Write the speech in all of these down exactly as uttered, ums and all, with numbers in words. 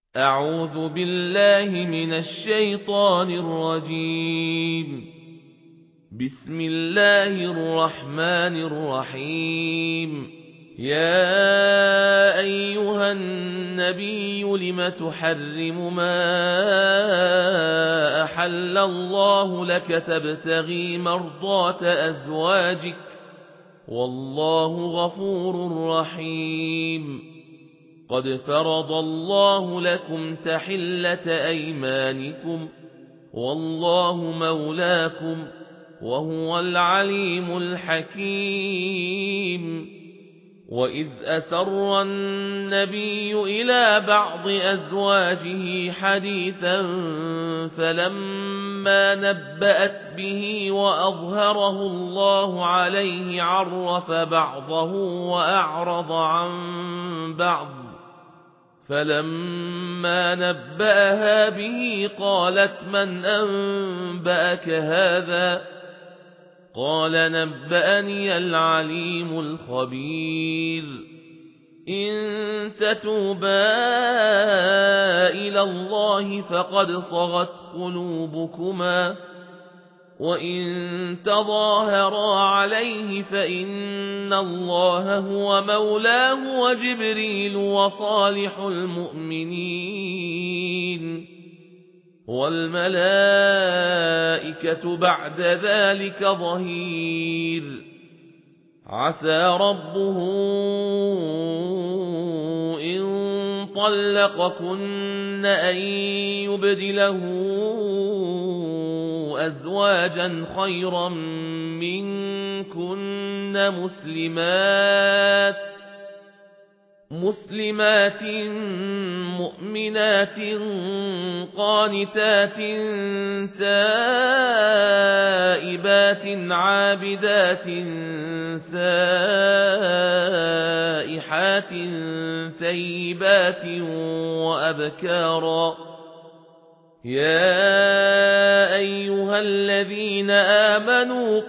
أعوذ بالله من الشيطان الرجيم. بسم الله الرحمن الرحيم. يا أيها النبي لم تحرم ما أحل الله لك تبتغي مرضات أزواجك والله غفور رحيم. قد فرض الله لكم تحلة أيمانكم والله مولاكم وهو العليم الحكيم. وإذ أسر النبي إلى بعض أزواجه حديثا فلما نبأت به وأظهره الله عليه عرف بعضه وأعرض عن بعض، فلما نبأها به قالت من أنبأك هذا؟ قال نبأني العليم الخبير. إن تتوبا إلى الله فقد صغت قلوبكما وإن تظاهرا عليه فإن الله هو مولاه وجبريل وصالح المؤمنين والملائكة بعد ذلك ظهير. عسى ربه إن طلقكن أن يبدله أزواجا خيرا منكن مسلمات مسلمات مؤمنات قانتات تائبات عابدات سائحات ثيبات وأبكارا. يا أيها الذين آمنوا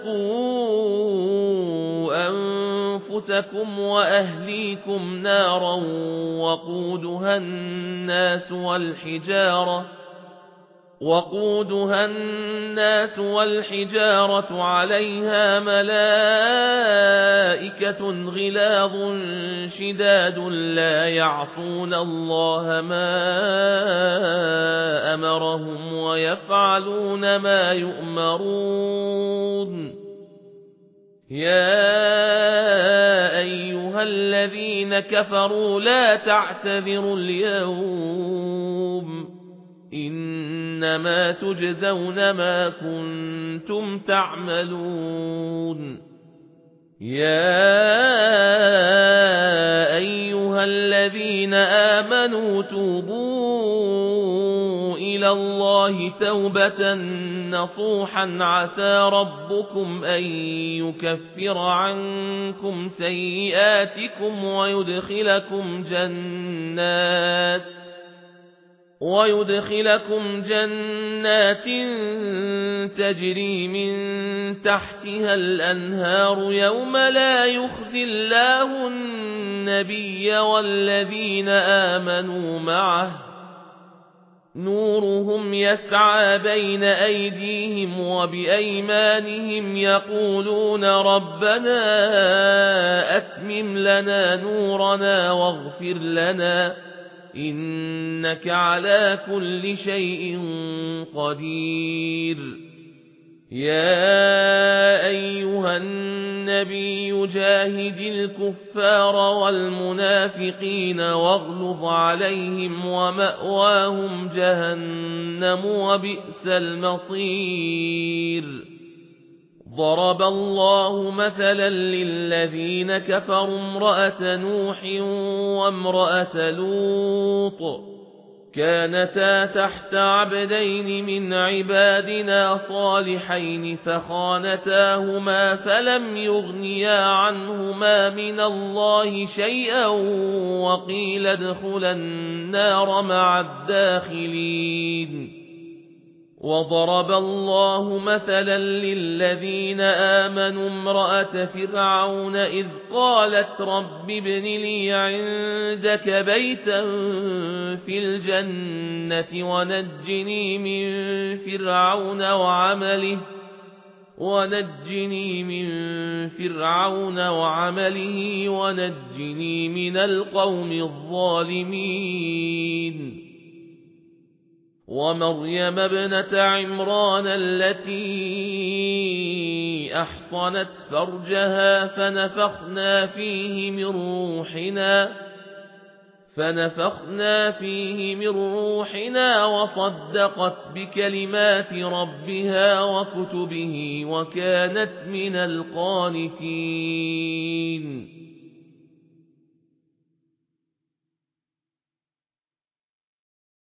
قوا أنفسكم وأهليكم نارا وقودها الناس والحجارة وقودها الناس والحجارة عليها ملائكة غلاظ شداد لا يعصون الله ما أمرهم ويفعلون ما يؤمرون. يا أيها الذين كفروا لا تعتذروا اليوم إنما تجزون ما كنتم تعملون. يا أيها الذين آمنوا توبوا إلى الله توبة نصوحا عسى ربكم أن يكفر عنكم سيئاتكم ويدخلكم جنات ويدخلكم جنات تجري من تحتها الأنهار يوم لا يخزي الله النبي والذين آمنوا معه نورهم يسعى بين أيديهم وبأيمانهم يقولون ربنا أتمم لنا نورنا واغفر لنا إنك على كل شيء قدير. يا أيها النبي جاهد الكفار والمنافقين واغلظ عليهم ومأواهم جهنم وبئس المصير. ضرب الله مثلا للذين كفروا امرأة نوح وامرأة لوط كانتا تحت عبدين من عبادنا صالحين فخانتاهما فلم يغنيا عنهما من الله شيئا وقيل ادخلا النار مع الداخلين. وضرب الله مثلا للذين آمنوا امرأة فرعون إذ قالت رب ابن لي عندك بيتا في الجنة ونجني من فرعون وعمله ونجني من فرعون وعمله ونجني من القوم الظالمين ومريم ابنة عمران التي أحصنت فرجها فنفخنا فيه من روحنا فنفخنا فيه من روحنا وصدقت بكلمات ربها وكتبه وكانت من القانتين